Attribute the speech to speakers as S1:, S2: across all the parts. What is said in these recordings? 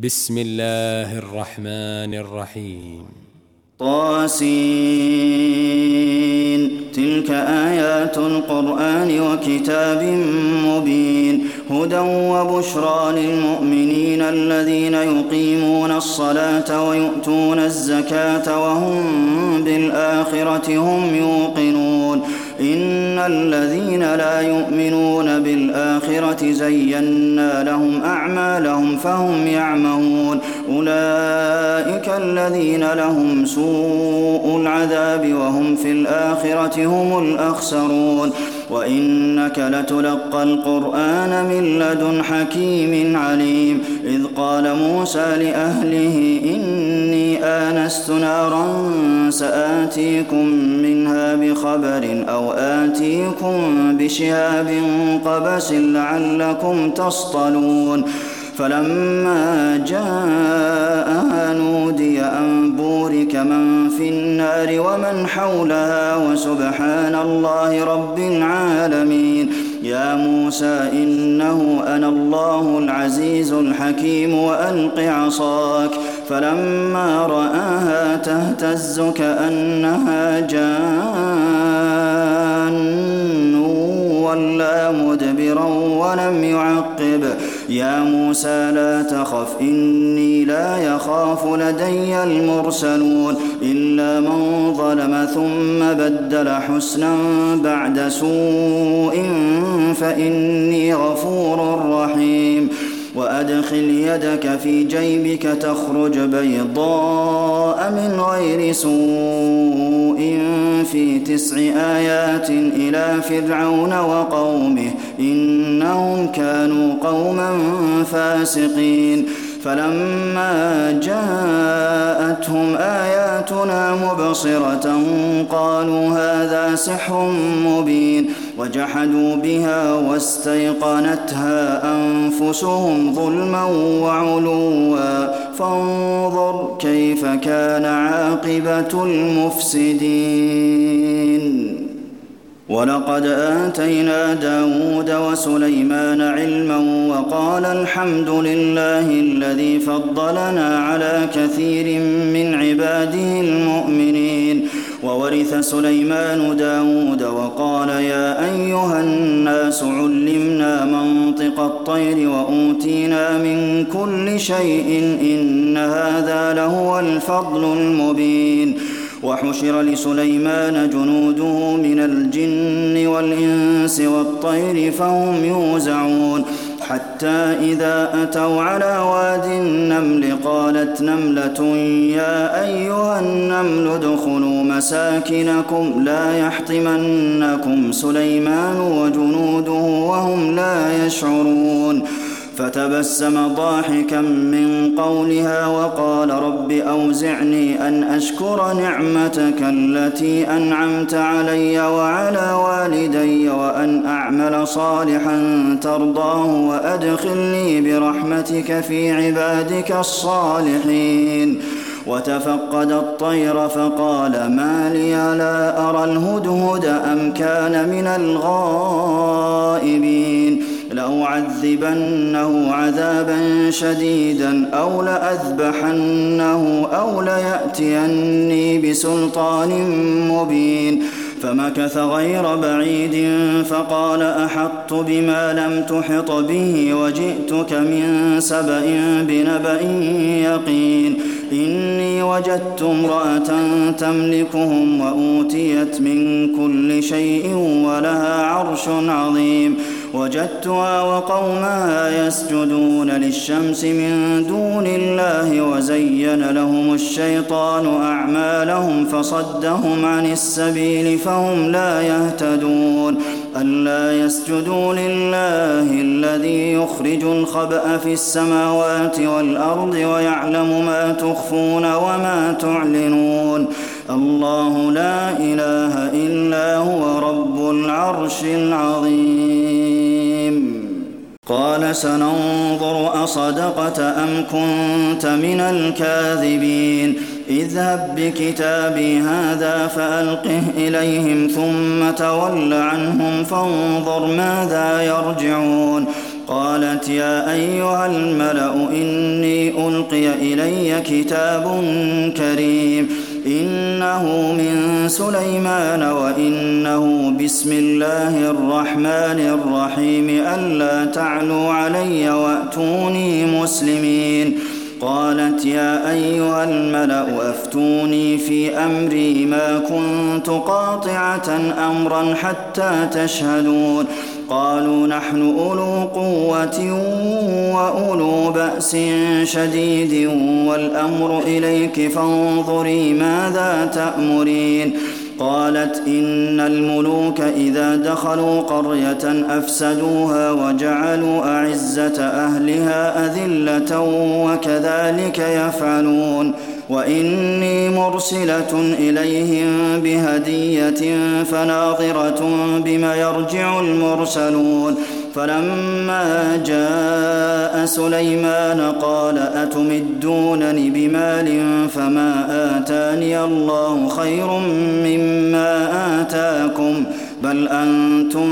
S1: بسم الله الرحمن الرحيم.
S2: طاسين. تلك آيات القرآن وكتاب مبين هدى وبشرى للمؤمنين الذين يقيمون الصلاة ويؤتون الزكاة وهم بالآخرة هم يوقنون إن الذين لا يؤمنون بالآخرة زينا لهم أعمالهم فهم يعمهون أولئك الذين لهم سوء العذاب وهم في الآخرة هم الأخسرون وإنك لتلقى القرآن من لدن حكيم عليم إذ قال موسى لأهله إني آنست نارا سآتيكم منها بخبر أو آتيكم بشهاب قبس لعلكم تصطلون فلما جاءها نودي أن بورك من في النار ومن حولها وسبحان الله رب العالمين يا موسى إنه أنا الله العزيز الحكيم وألق عصاك فلما رآها تهتز كأنها جان ولا مدبرا ولم يعقب يا موسى لا تخف إني لا يخاف لدي المرسلون إلا من ظلم ثم بدل حسنا بعد سوء فإني غفور رحيم وأدخل يدك في جيبك تخرج بيضاء من غير سوء في 9 آيات إلى فرعون وقومه إنهم كانوا قوما فاسقين فلما جاءتهم آياتنا مبصرة قالوا هذا سحر مبين وجحدوا بها واستيقنتها أنفسهم ظلما وعلوا فانظر كيف كان عاقبة المفسدين ولقد آتينا داود وسليمان علما وقال الحمد لله الذي فضلنا على كثير من عباده المؤمنين وورث سليمان داود وقال يا أيها الناس علمنا منطق الطير وأوتينا من كل شيء إن هذا لهو الفضل المبين وحشر لسليمان جنوده من الجن والإنس والطير فهم يوزعون حتى إذا أتوا على واد النمل قالت نملة يا أيها النمل ادخلوا مساكنكم لا يحطمنكم سليمان وجنوده وهم لا يشعرون فتبسم ضاحكا من قولها وقال رب أوزعني أن أشكر نعمتك التي أنعمت علي وعلى والدي وأن أعمل صالحا ترضاه وأدخلني برحمتك في عبادك الصالحين وتفقد الطير فقال ما لي لا أرى الهدهد أم كان من الغائبين لأعذبنه عذابا شديدا أو لأذبحنه أو ليأتيني بسلطان مبين فمكث غير بعيد فقال أحطت بما لم تحط به وجئتك من سبأ بنبأ يقين إني وجدت امرأة تملكهم وأوتيت من كل شيء ولها عرش عظيم وجدتها وقومها يسجدون للشمس من دون الله وزين لهم الشيطان أعمالهم فصدهم عن السبيل فهم لا يهتدون ألا يسجدوا لله الذي يخرج الخبأ في السماوات والأرض ويعلم ما تخفون وما تعلنون الله لا إله إلا هو رب العرش العظيم قال سننظر أصدقت أم كنت من الكاذبين اذهب بكتابي هذا فألقه إليهم ثم تول عنهم فانظر ماذا يرجعون قالت يا أيها الملأ إني ألقي إلي كتاب كريم إنه من سليمان وإنه بسم الله الرحمن الرحيم ألا تعلوا علي وأتوني مسلمين قالت يا أيها الملأ أفتوني في أمري ما كنت قاطعة أمرا حتى تشهدون قالوا نحن أولو قوة وأولو بأس شديد والأمر إليك فانظري ماذا تأمرين قالت إن الملوك إذا دخلوا قرية أفسدوها وجعلوا أعزة أهلها أذلة وكذلك يفعلون وإني مرسلة إليهم بهدية فناظرة بما يرجع المرسلون فلما جاء سليمان قال أتمدونني بمال فما آتاني الله خير مما آتاكم بل أنتم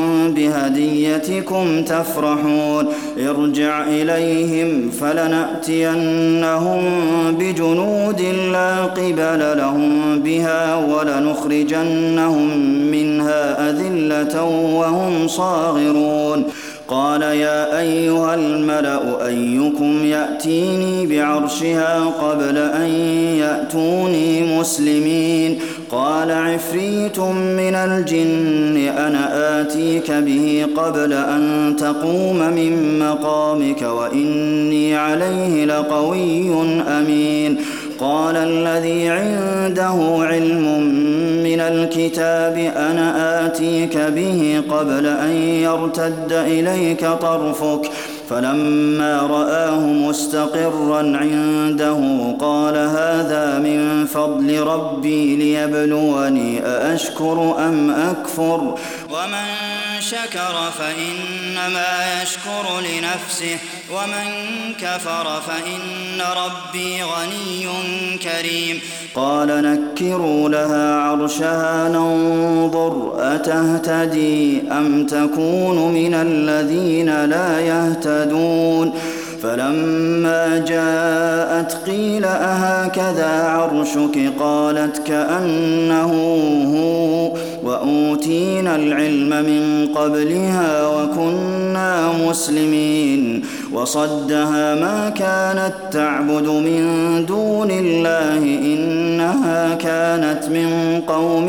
S2: بهديتكم تفرحون ارجع إليهم فلنأتينهم بجنود لا قبل لهم بها ولنخرجنهم منها أذلة وهم صاغرون قال يا أيها الملأ أيكم يأتيني بعرشها قبل أن يأتوني مسلمين قال عفريت من الجن أنا آتيك به قبل أن تقوم من مقامك وإني عليه لقوي أمين قال الذي عنده علم من الكتاب أنا آتيك به قبل أن يرتد إليك طرفك فلما رآه مستقرا عنده قال هذا من فضل ربي ليبلوني أأشكر أم أكفر ومن شكر فإنما يشكر لنفسه ومن كفر فإن ربي غني كريم قال نكروا لها عرشها ننظر أتهتدي أم تكون من الذين لا يهتدون فلما جاءت قيل أهكذا عرشك قالت كأنه هو وأوتينا العلم من قبلها وكنا مسلمين وصدها ما كانت تعبد من دون الله إنها كانت من قوم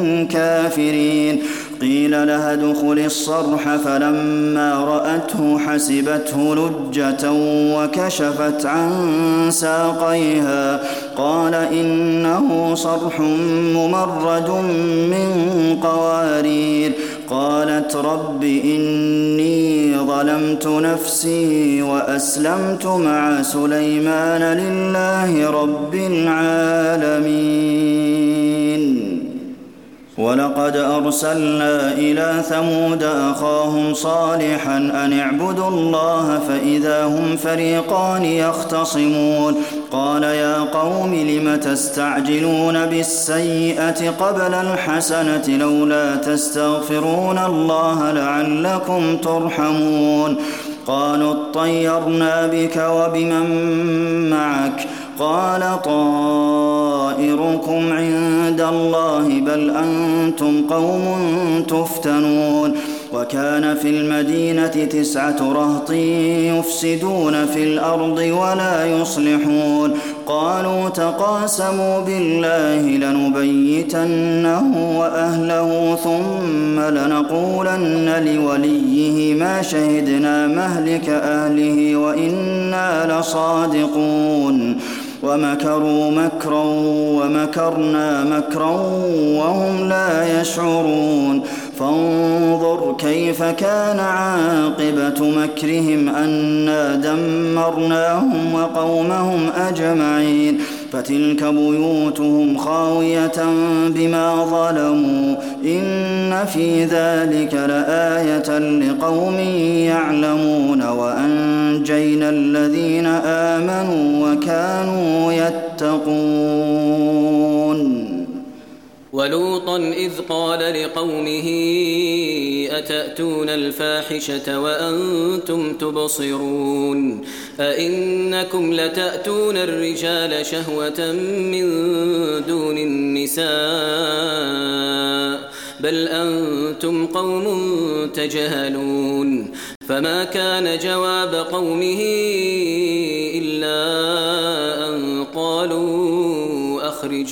S2: كافرين قيل لها ادخل الصرح فلما رأته حسبته لجة وكشفت عن ساقيها قال إنه صرح ممرد من قوارير قالت رب إني ظلمت نفسي وأسلمت مع سليمان لله رب العالمين ولقد أرسلنا إلى ثمود أخاهم صالحا أن اعبدوا الله فإذا هم فريقان يختصمون قال يا قوم لم تستعجلون بالسيئة قبل الحسنة لولا تستغفرون الله لعلكم ترحمون قالوا اطيرنا بك وبمن معك قال طائركم عند الله بل أنتم قوم تفتنون وكان في المدينة 9 رهط يفسدون في الأرض ولا يصلحون قالوا تقاسموا بالله لنبيتنه وأهله ثم لنقولن لوليه ما شهدنا مهلك أهله وإنا لصادقون ومكروا مكرا ومكرنا مكرا وهم لا يشعرون فانظر كيف كان عاقبة مكرهم أنا دمرناهم وقومهم أجمعين فتلك بيوتهم خاوية بما ظلموا إن في ذلك لآية لقوم يعلمون وأنجينا الذين آمنوا وكانوا يتقون
S3: ولوطا إذ قال لقومه أتأتون الفاحشة وأنتم تبصرون أئنكم لتأتون الرجال شهوة من دون النساء بل أنتم قوم تجهلون فما كان جواب قومه إلا أن قالوا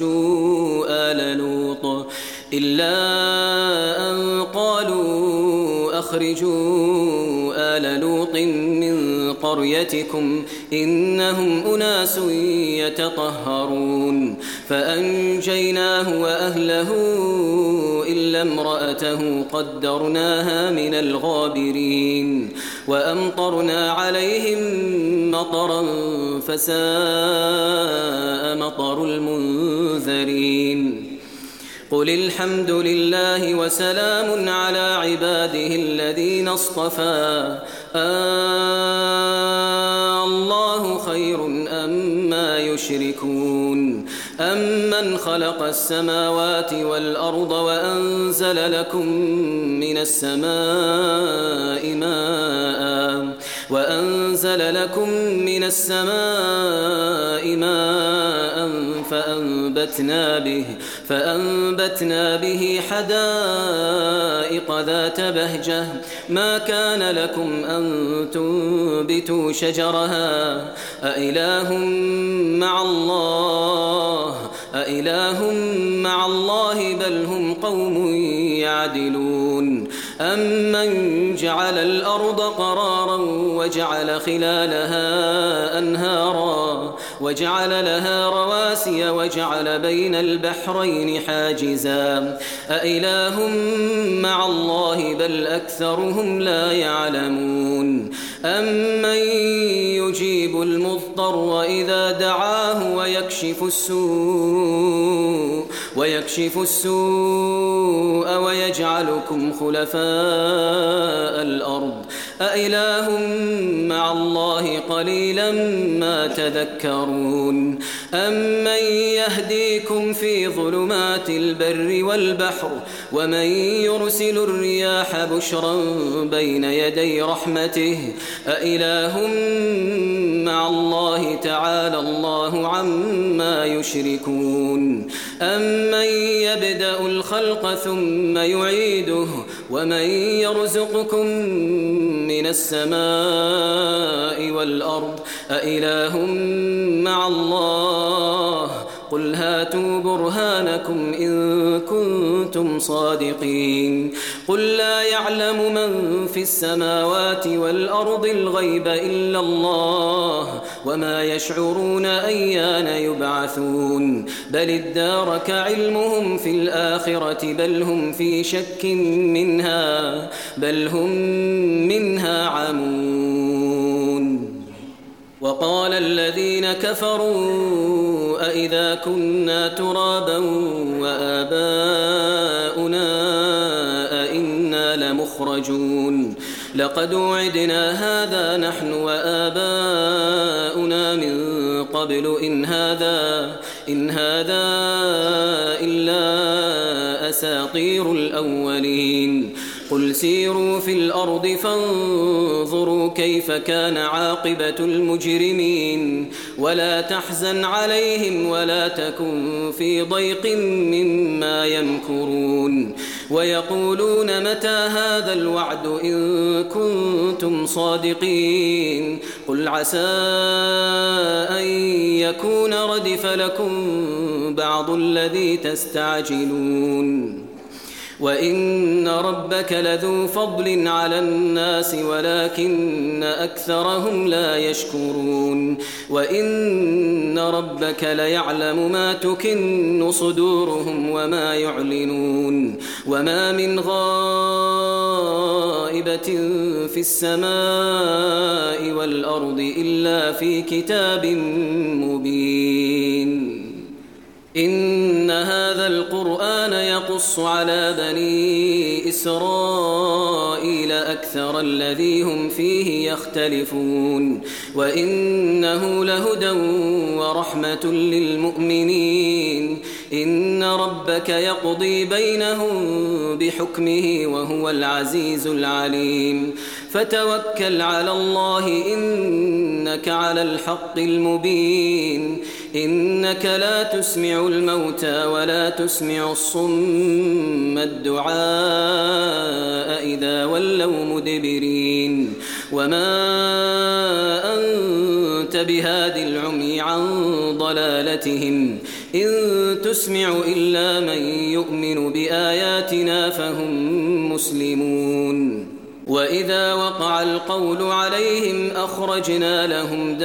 S3: أخرجوا آل لوط من قريتكم إنهم أناس يتطهرون فأنجيناه وأهله إلا امرأته قدرناها من الغابرين وأمطرنا عليهم مطرا فساء مطر المنذرين قل الحمد لله وسلام على عباده الذين اصطفى الله خير أما يشركون أمن خلق السماوات والأرض وأنزل لكم من السماء ماء فأنبتنا به حدائق ذات بهجة ما كان لكم أن تنبتوا شجرها أإله مع الله بل هم قوم يعدلون أمن جعل الأرض قرارا وجعل خلالها أنهارا وجعل لها رواسي وجعل بين البحرين حاجزا أإله مع الله بل أكثرهم لا يعلمون أمن يجيب المضطر إذا دعاه ويكشف السوء ويجعلكم خلفاء الأرض أإله مع الله قليلا ما تذكرون أمن يهديكم في ظلمات البر والبحر ومن يرسل الرياح بشرا بين يدي رحمته أإله مع الله تعالى الله عما يشركون أمن يبدأ الخلق ثم يعيده ومن يرزقكم من السماء والأرض أإله مع الله قل هاتوا برهانكم إن كنتم صادقين قل لا يعلم من في السماوات والأرض الغيب إلا الله وما يشعرون أيان يبعثون بل ادارك علمهم في الآخرة بل هم في شك منها بل هم منها عمون وقال الذين كفروا أئذا كنا ترابا وآباؤنا أئنا لمخرجون لقد وعدنا هذا نحن وآباؤنا من قبل إن هذا إلا أساطير الأولين قل سيروا في الأرض فانظروا كيف كان عاقبة المجرمين ولا تحزن عليهم ولا تكن في ضيق مما يمكرون ويقولون متى هذا الوعد إن كنتم صادقين قل عسى أن يكون ردف لكم بعض الذي تستعجلون وإن ربك لذو فضل على الناس ولكن أكثرهم لا يشكرون وإن ربك ليعلم ما تكن صدورهم وما يعلنون وما من غائبة في السماء والأرض إلا في كتاب مبين إن هذا القرآن يقص على بني إسرائيل أكثر الذي هم فيه يختلفون وإنه لهدى ورحمة للمؤمنين إن ربك يقضي بينهم بحكمه وهو العزيز العليم فتوكل على الله إنك على الحق المبين إنك لا تسمع الموتى ولا تسمع الصم الدعاء إذا ولوا مدبرين وما أنت بهاد العمي عن ضلالتهم إن تسمع إلا من يؤمن بآياتنا فهم مسلمون وإذا وقع القول عليهم أخرجنا لهم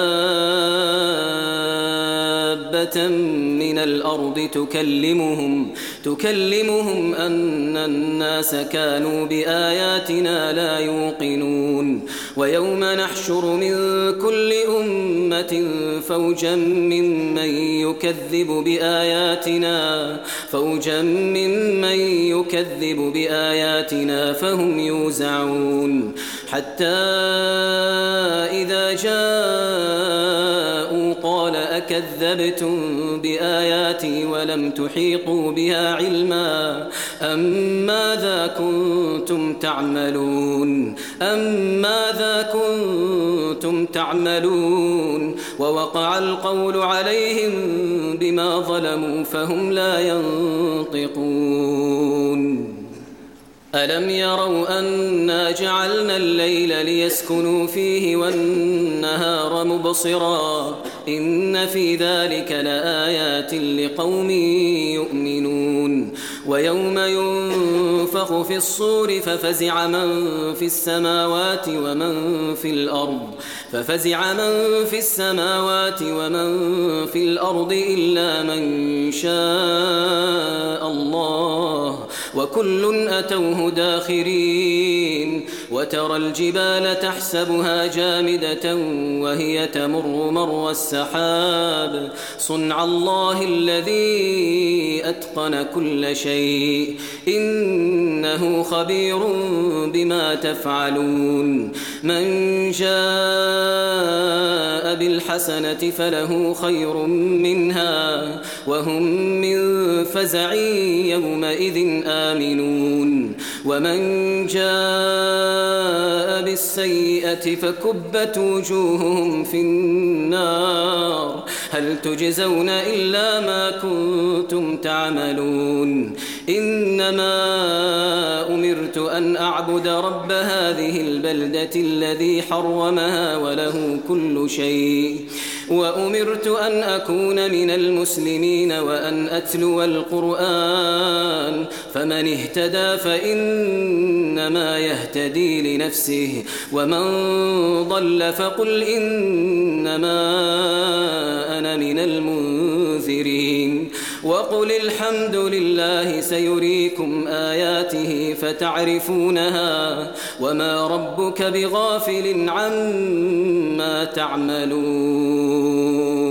S3: دابة من الأرض تكلمهم أن الناس كانوا بآياتنا لا يوقنون ويوم نحشر من كل أمة فوجا ممن يكذب بآياتنا فهم يوزعون حتى إذا جاءوا قال أكذبتم بآياتي ولم تحيطوا بها علما أم ماذا كنتم تعملون ووقع القول عليهم بما ظلموا فهم لا ينطقون ألم يروا أنا جعلنا الليل ليسكنوا فيه والنهار مبصرا إن في ذلك لآيات لقوم يؤمنون ويوم ينفخ في الصور ففزع من في السماوات ومن في الأرض إلا من شاء الله وكل أتوه داخرين وترى الجبال تحسبها جامدة وهي تمر مر السحاب صنع الله الذي أتقن كل شيء إنه خبير بما تفعلون من جاء بالحسنة فله خير منها وهم من فزع يومئذ آمنون ومن جاء بالسيئة فكبت وجوههم في النار هل تجزون إلا ما كنتم تعملون إنما أمرت أن أعبد رب هذه البلدة الذي حرمها وله كل شيء وأمرت أن أكون من المسلمين وأن أتلو القرآن فمن اهتدى فإنما يهتدي لنفسه ومن ضل فقل إنما أنا من المنذرين وقل الحمد لله سيريكم آياته فتعرفونها وما ربك بغافل عما تعملون